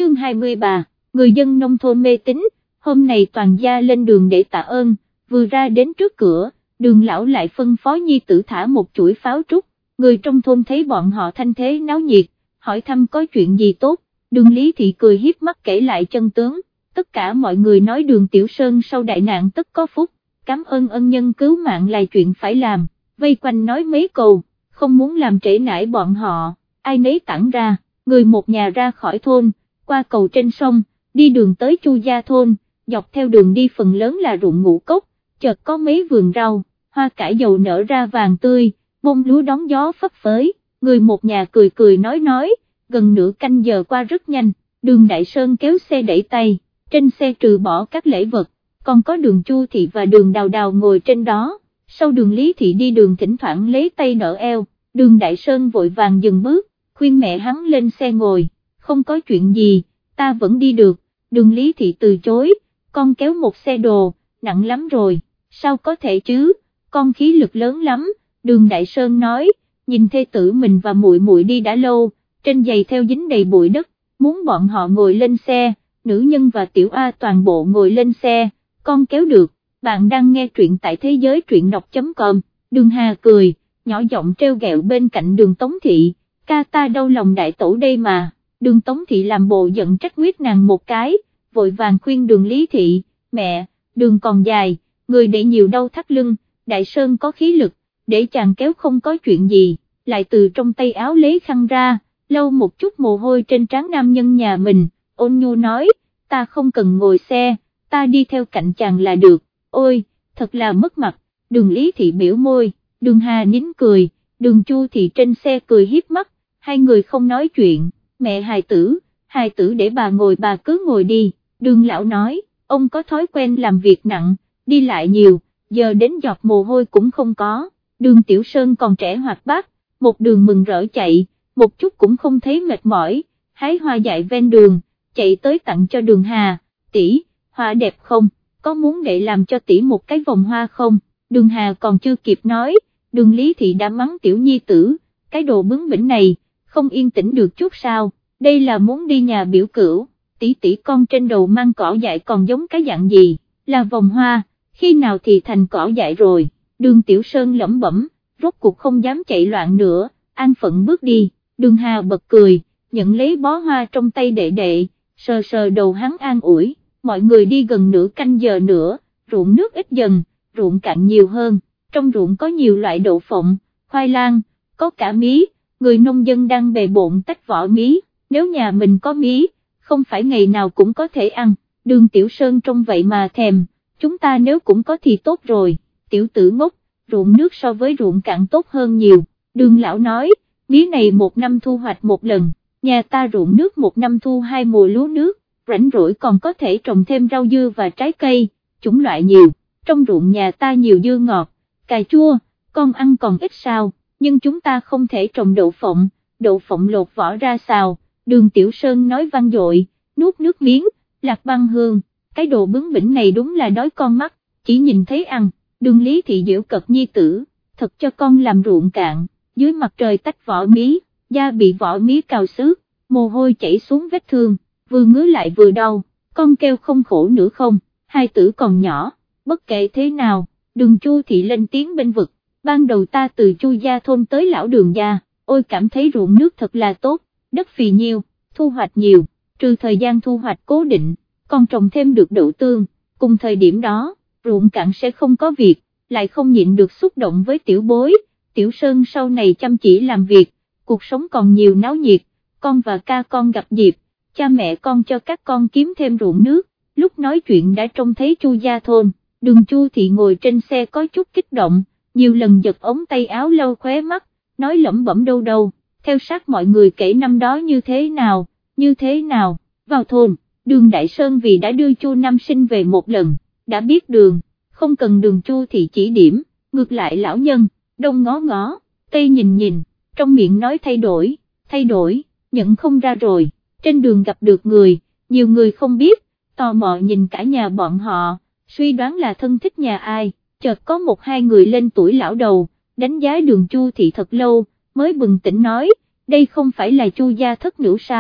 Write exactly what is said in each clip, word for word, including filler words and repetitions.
chương hai mươi ba, người dân nông thôn mê tín, hôm nay toàn gia lên đường để tạ ơn, vừa ra đến trước cửa, Đường lão lại phân phó nhi tử thả một chuỗi pháo trúc, người trong thôn thấy bọn họ thanh thế náo nhiệt, hỏi thăm có chuyện gì tốt, Đường Lý Thị cười hiếp mắt kể lại chân tướng, tất cả mọi người nói Đường Tiểu Sơn sau đại nạn tất có phúc, cảm ơn ân nhân cứu mạng là chuyện phải làm, vây quanh nói mấy câu, không muốn làm trễ nải bọn họ, ai nấy tản ra, người một nhà ra khỏi thôn, qua cầu trên sông, đi đường tới Chu Gia thôn, dọc theo đường đi phần lớn là ruộng ngũ cốc, chợt có mấy vườn rau, hoa cải dầu nở ra vàng tươi, bông lúa đón gió phấp phới, người một nhà cười cười nói nói, gần nửa canh giờ qua rất nhanh, Đường Đại Sơn kéo xe đẩy tay, trên xe trừ bỏ các lễ vật, còn có Đường Chu Thị và Đường Đào Đào ngồi trên đó, sau Đường Lý Thị đi đường thỉnh thoảng lấy tay đỡ eo, Đường Đại Sơn vội vàng dừng bước, khuyên mẹ hắn lên xe ngồi, không có chuyện gì, ta vẫn đi được, Đường Lý Thị từ chối, con kéo một xe đồ, nặng lắm rồi, sao có thể chứ, con khí lực lớn lắm, Đường Đại Sơn nói, nhìn thê tử mình và muội muội đi đã lâu, trên giày theo dính đầy bụi đất, muốn bọn họ ngồi lên xe, nữ nhân và tiểu A toàn bộ ngồi lên xe, con kéo được, bạn đang nghe truyện tại thế giới truyện đọc.com, Đường Hà cười, nhỏ giọng treo ghẹo bên cạnh Đường Tống Thị, ca ta đau lòng đại tổ đây mà, Đường Tống Thị làm bộ giận trách nguyết nàng một cái, vội vàng khuyên Đường Lý Thị, mẹ, đường còn dài, người để nhiều đau thắt lưng, Đại Sơn có khí lực, để chàng kéo không có chuyện gì, lại từ trong tay áo lấy khăn ra, lau một chút mồ hôi trên trán nam nhân nhà mình, ôn nhu nói, ta không cần ngồi xe, ta đi theo cạnh chàng là được, ôi, thật là mất mặt, Đường Lý Thị biểu môi, Đường Hà nín cười, Đường Chu Thị trên xe cười hiếp mắt, hai người không nói chuyện, mẹ hài tử, hài tử để bà ngồi bà cứ ngồi đi, Đường lão nói, ông có thói quen làm việc nặng, đi lại nhiều, giờ đến giọt mồ hôi cũng không có, Đường Tiểu Sơn còn trẻ hoạt bát, một đường mừng rỡ chạy, một chút cũng không thấy mệt mỏi, hái hoa dại ven đường, chạy tới tặng cho Đường Hà, tỷ, hoa đẹp không, có muốn để làm cho tỷ một cái vòng hoa không, Đường Hà còn chưa kịp nói, Đường Lý Thị đã mắng tiểu nhi tử, cái đồ bướng bỉnh này, không yên tĩnh được chút sao, đây là muốn đi nhà biểu cửu, tỷ tỷ con trên đầu mang cỏ dại còn giống cái dạng gì, là vòng hoa, khi nào thì thành cỏ dại rồi, Đường Tiểu Sơn lẩm bẩm, rốt cuộc không dám chạy loạn nữa, an phận bước đi, Đường Hà bật cười, nhận lấy bó hoa trong tay đệ đệ, sờ sờ đầu hắn an ủi, mọi người đi gần nửa canh giờ nữa, ruộng nước ít dần, ruộng cạn nhiều hơn, trong ruộng có nhiều loại đậu phộng, khoai lang, có cả mí, người nông dân đang bề bộn tách vỏ mí, nếu nhà mình có mí, không phải ngày nào cũng có thể ăn, Đường Tiểu Sơn trông vậy mà thèm, chúng ta nếu cũng có thì tốt rồi, tiểu tử ngốc, ruộng nước so với ruộng cạn tốt hơn nhiều, Đường lão nói, mía này một năm thu hoạch một lần, nhà ta ruộng nước một năm thu hai mùa lúa nước, rảnh rỗi còn có thể trồng thêm rau dưa và trái cây, chủng loại nhiều, trong ruộng nhà ta nhiều dưa ngọt, cà chua, con ăn còn ít sao, nhưng chúng ta không thể trồng đậu phộng, đậu phộng lột vỏ ra xào, Đường Tiểu Sơn nói vang dội, nuốt nước miếng, Lạc Băng Hương, cái đồ bướng bỉnh này đúng là đói con mắt, chỉ nhìn thấy ăn, Đường Lý Thị giễu cợt nhi tử, thật cho con làm ruộng cạn, dưới mặt trời tách vỏ mí, da bị vỏ mí cào xước, mồ hôi chảy xuống vết thương, vừa ngứa lại vừa đau, con kêu không khổ nữa không, hai tử còn nhỏ, bất kể thế nào, Đường Chu Thị lên tiếng bên vực, ban đầu ta từ Chu Gia thôn tới lão Đường gia, ôi cảm thấy ruộng nước thật là tốt, đất phì nhiêu, thu hoạch nhiều, trừ thời gian thu hoạch cố định, còn trồng thêm được đậu tương, cùng thời điểm đó, ruộng cạn sẽ không có việc, lại không nhịn được xúc động với tiểu bối, Tiểu Sơn sau này chăm chỉ làm việc, cuộc sống còn nhiều náo nhiệt, con và ca con gặp dịp, cha mẹ con cho các con kiếm thêm ruộng nước, lúc nói chuyện đã trông thấy Chu Gia thôn, Đường Chu Thị ngồi trên xe có chút kích động, nhiều lần giật ống tay áo lau khóe mắt, nói lẩm bẩm đâu đâu, theo sát mọi người kể năm đó như thế nào, như thế nào, vào thôn, Đường Đại Sơn vì đã đưa Chu Nam Sinh về một lần, đã biết đường, không cần Đường Chu Thị chỉ điểm, ngược lại lão nhân, đông ngó ngó, tây nhìn nhìn, trong miệng nói thay đổi, thay đổi, nhận không ra rồi, trên đường gặp được người, nhiều người không biết, tò mò nhìn cả nhà bọn họ, suy đoán là thân thích nhà ai, chợt có một hai người lên tuổi lão đầu, đánh giá Đường Chu Thị thật lâu, mới bừng tỉnh nói, đây không phải là Chu gia thất nữ sao,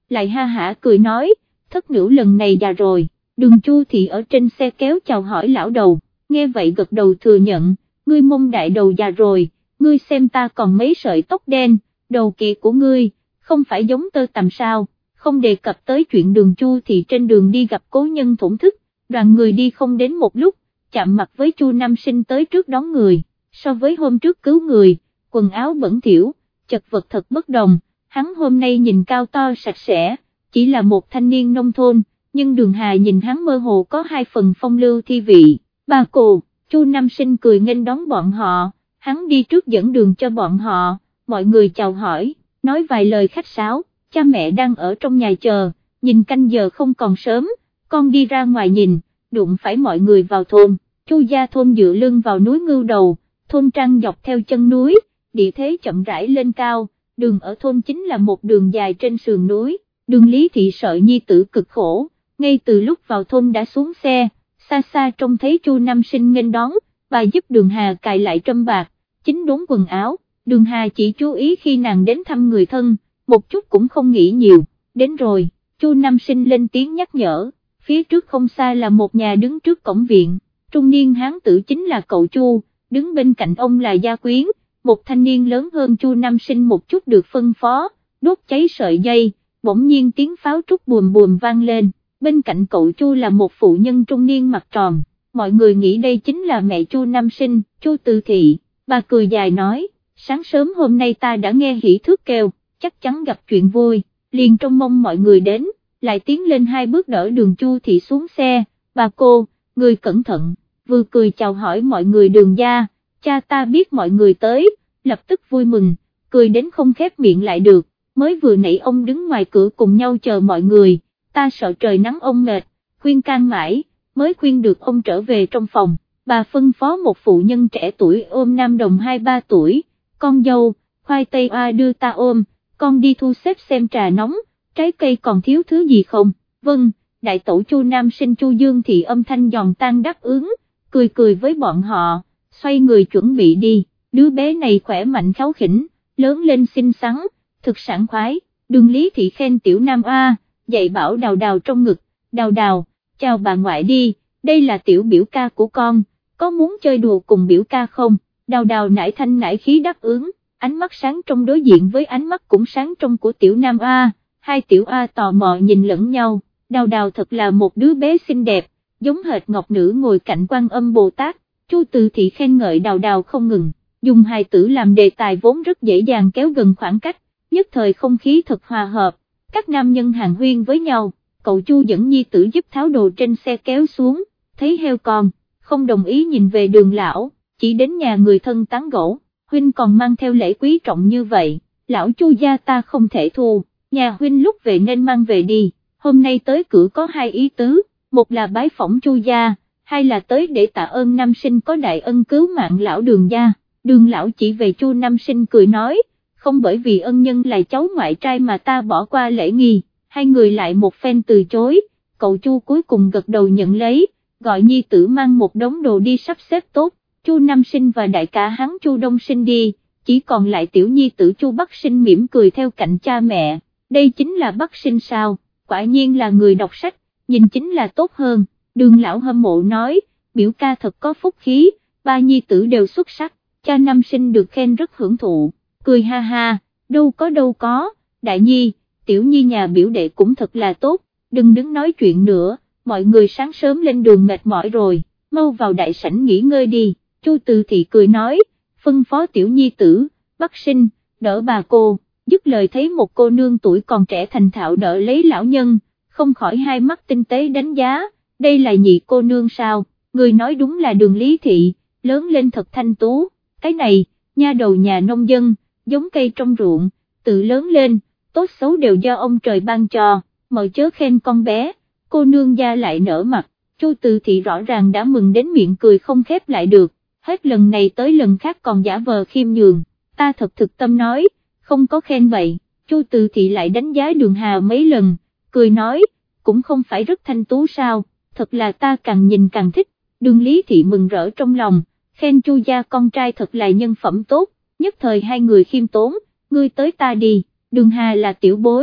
lại ha hả cười nói, thất nữ lần này già rồi. Đường Chu Thị ở trên xe kéo chào hỏi lão đầu, nghe vậy gật đầu thừa nhận, ngươi Mông đại đầu già rồi, ngươi xem ta còn mấy sợi tóc đen, đầu kia của ngươi, không phải giống tơ tằm sao, không đề cập tới chuyện Đường Chu Thị trên đường đi gặp cố nhân thổn thức, đoàn người đi không đến một lúc, chạm mặt với Chu Nam Sinh tới trước đón người, so với hôm trước cứu người, quần áo bẩn thỉu, chật vật thật bất đồng, hắn hôm nay nhìn cao to sạch sẽ, chỉ là một thanh niên nông thôn, nhưng Đường Hà nhìn hắn mơ hồ có hai phần phong lưu thi vị. Bà cô, Chu Nam Sinh cười nghênh đón bọn họ, hắn đi trước dẫn đường cho bọn họ, mọi người chào hỏi, nói vài lời khách sáo, cha mẹ đang ở trong nhà chờ, nhìn canh giờ không còn sớm, con đi ra ngoài nhìn, đụng phải mọi người vào thôn, Chu gia thôn dựa lưng vào núi Ngưu Đầu, thôn trang dọc theo chân núi, địa thế chậm rãi lên cao, đường ở thôn chính là một đường dài trên sườn núi, Đường Lý Thị sợ nhi tử cực khổ, ngay từ lúc vào thôn đã xuống xe, xa xa trông thấy Chu Nam Sinh nghênh đón, bà giúp Đường Hà cài lại trâm bạc, chính đốn quần áo, Đường Hà chỉ chú ý khi nàng đến thăm người thân, một chút cũng không nghĩ nhiều, đến rồi, Chu Nam Sinh lên tiếng nhắc nhở, phía trước không xa là một nhà đứng trước cổng viện, trung niên hán tử chính là cậu Chu, đứng bên cạnh ông là gia quyến, một thanh niên lớn hơn Chu Nam Sinh một chút được phân phó, đốt cháy sợi dây, bỗng nhiên tiếng pháo trúc bùm bùm vang lên. Bên cạnh cậu Chu là một phụ nhân trung niên mặt tròn, mọi người nghĩ đây chính là mẹ Chu Nam Sinh, Chu Từ Thị, bà cười dài nói, sáng sớm hôm nay ta đã nghe hỉ thước kêu, chắc chắn gặp chuyện vui, liền trông mong mọi người đến, lại tiến lên hai bước đỡ Đường Chu Thị xuống xe, bà cô, người cẩn thận, vừa cười chào hỏi mọi người Đường gia, cha ta biết mọi người tới, lập tức vui mừng, cười đến không khép miệng lại được, mới vừa nãy ông đứng ngoài cửa cùng nhau chờ mọi người. Ta sợ trời nắng ông mệt, khuyên can mãi, mới khuyên được ông trở về trong phòng, bà phân phó một phụ nhân trẻ tuổi ôm nam đồng hai ba tuổi, con dâu, khoai tây oa đưa ta ôm, con đi thu xếp xem trà nóng, trái cây còn thiếu thứ gì không, vâng, đại tẩu Chu Nam Sinh Chu Dương Thị âm thanh giòn tan đáp ứng, cười cười với bọn họ, xoay người chuẩn bị đi, đứa bé này khỏe mạnh kháu khỉnh, lớn lên xinh xắn, thực sảng khoái, Đường Lý Thị khen tiểu nam oa, dạy bảo Đào Đào trong ngực, Đào Đào, chào bà ngoại đi, đây là tiểu biểu ca của con, có muốn chơi đùa cùng biểu ca không, Đào Đào nải thanh nải khí đáp ứng, ánh mắt sáng trong đối diện với ánh mắt cũng sáng trong của tiểu nam A, hai tiểu A tò mò nhìn lẫn nhau, Đào Đào thật là một đứa bé xinh đẹp, giống hệt ngọc nữ ngồi cạnh Quan Âm Bồ Tát, Chu Từ Thị khen ngợi Đào Đào không ngừng, dùng hài tử làm đề tài vốn rất dễ dàng kéo gần khoảng cách, nhất thời không khí thật hòa hợp. Các nam nhân hàn huyên với nhau, cậu Chu dẫn nhi tử giúp tháo đồ trên xe kéo xuống, thấy heo con, không đồng ý nhìn về Đường lão, chỉ đến nhà người thân tán gẫu, huynh còn mang theo lễ quý trọng như vậy, lão Chu gia ta không thể thu, nhà huynh lúc về nên mang về đi, hôm nay tới cửa có hai ý tứ, một là bái phỏng Chu gia, hai là tới để tạ ơn Nam Sinh có đại ân cứu mạng lão Đường gia, Đường lão chỉ về Chu Nam Sinh cười nói, không bởi vì ân nhân là cháu ngoại trai mà ta bỏ qua lễ nghi, hai người lại một phen từ chối, cậu Chu cuối cùng gật đầu nhận lấy, gọi nhi tử mang một đống đồ đi sắp xếp tốt, Chu Nam Sinh và đại ca hắn Chu Đông Sinh đi, chỉ còn lại tiểu nhi tử Chu Bắc Sinh mỉm cười theo cạnh cha mẹ, đây chính là Bắc Sinh sao, quả nhiên là người đọc sách, nhìn chính là tốt hơn, Đường lão hâm mộ nói, biểu ca thật có phúc khí, ba nhi tử đều xuất sắc, cha Nam Sinh được khen rất hưởng thụ. Cười ha ha, đâu có đâu có, đại nhi, tiểu nhi nhà biểu đệ cũng thật là tốt, đừng đứng nói chuyện nữa, mọi người sáng sớm lên đường mệt mỏi rồi, mau vào đại sảnh nghỉ ngơi đi, Chu Từ Thị cười nói, phân phó tiểu nhi tử, Bắc Sinh, đỡ bà cô, dứt lời thấy một cô nương tuổi còn trẻ thành thạo đỡ lấy lão nhân, không khỏi hai mắt tinh tế đánh giá, đây là nhị cô nương sao, người nói đúng là Đường Lý Thị, lớn lên thật thanh tú, cái này, nha đầu nhà nông dân, giống cây trong ruộng, tự lớn lên, tốt xấu đều do ông trời ban cho, mời chớ khen con bé, cô nương gia lại nở mặt, Chu Từ Thị rõ ràng đã mừng đến miệng cười không khép lại được, hết lần này tới lần khác còn giả vờ khiêm nhường, ta thật thực tâm nói, không có khen vậy, Chu Từ Thị lại đánh giá Đường Hà mấy lần, cười nói, cũng không phải rất thanh tú sao, thật là ta càng nhìn càng thích, Đường Lý Thị mừng rỡ trong lòng, khen Chu gia con trai thật là nhân phẩm tốt, nhất thời hai người khiêm tốn, ngươi tới ta đi, Đường Hà là tiểu bối,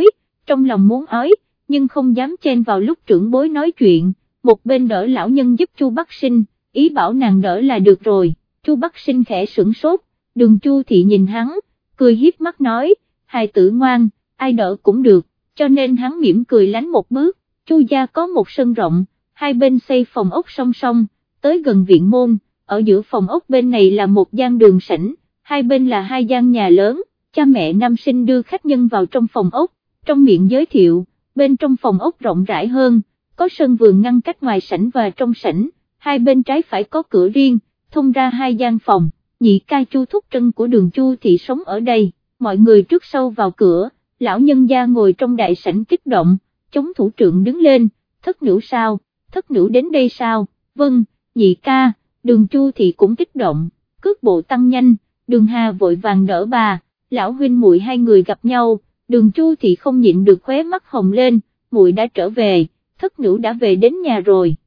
trong lòng muốn ói, nhưng không dám chen vào lúc trưởng bối nói chuyện, một bên đỡ lão nhân giúp Chu Bắc Sinh, ý bảo nàng đỡ là được rồi. Chu Bắc Sinh khẽ sửng sốt, Đường Chu Thị nhìn hắn, cười hiếp mắt nói, hài tử ngoan, ai đỡ cũng được, cho nên hắn mỉm cười lánh một bước. Chu gia có một sân rộng, hai bên xây phòng ốc song song, tới gần viện môn, ở giữa phòng ốc bên này là một gian đường sảnh, hai bên là hai gian nhà lớn, cha mẹ nam sinh đưa khách nhân vào trong phòng ốc, trong miệng giới thiệu, bên trong phòng ốc rộng rãi hơn, có sân vườn ngăn cách ngoài sảnh và trong sảnh, hai bên trái phải có cửa riêng, thông ra hai gian phòng. Nhị ca Chu Thúc Trân của Đường Chu Thị sống ở đây, mọi người trước sau vào cửa, lão nhân gia ngồi trong đại sảnh kích động, chống thủ trượng đứng lên, thất nữ sao, thất nữ đến đây sao, vâng, nhị ca. Đường Chu Thị cũng kích động, cước bộ tăng nhanh, Đường Hà vội vàng đỡ bà, lão huynh muội hai người gặp nhau, Đường Chu Thị không nhịn được khóe mắt hồng lên, muội đã trở về, thất nữ đã về đến nhà rồi.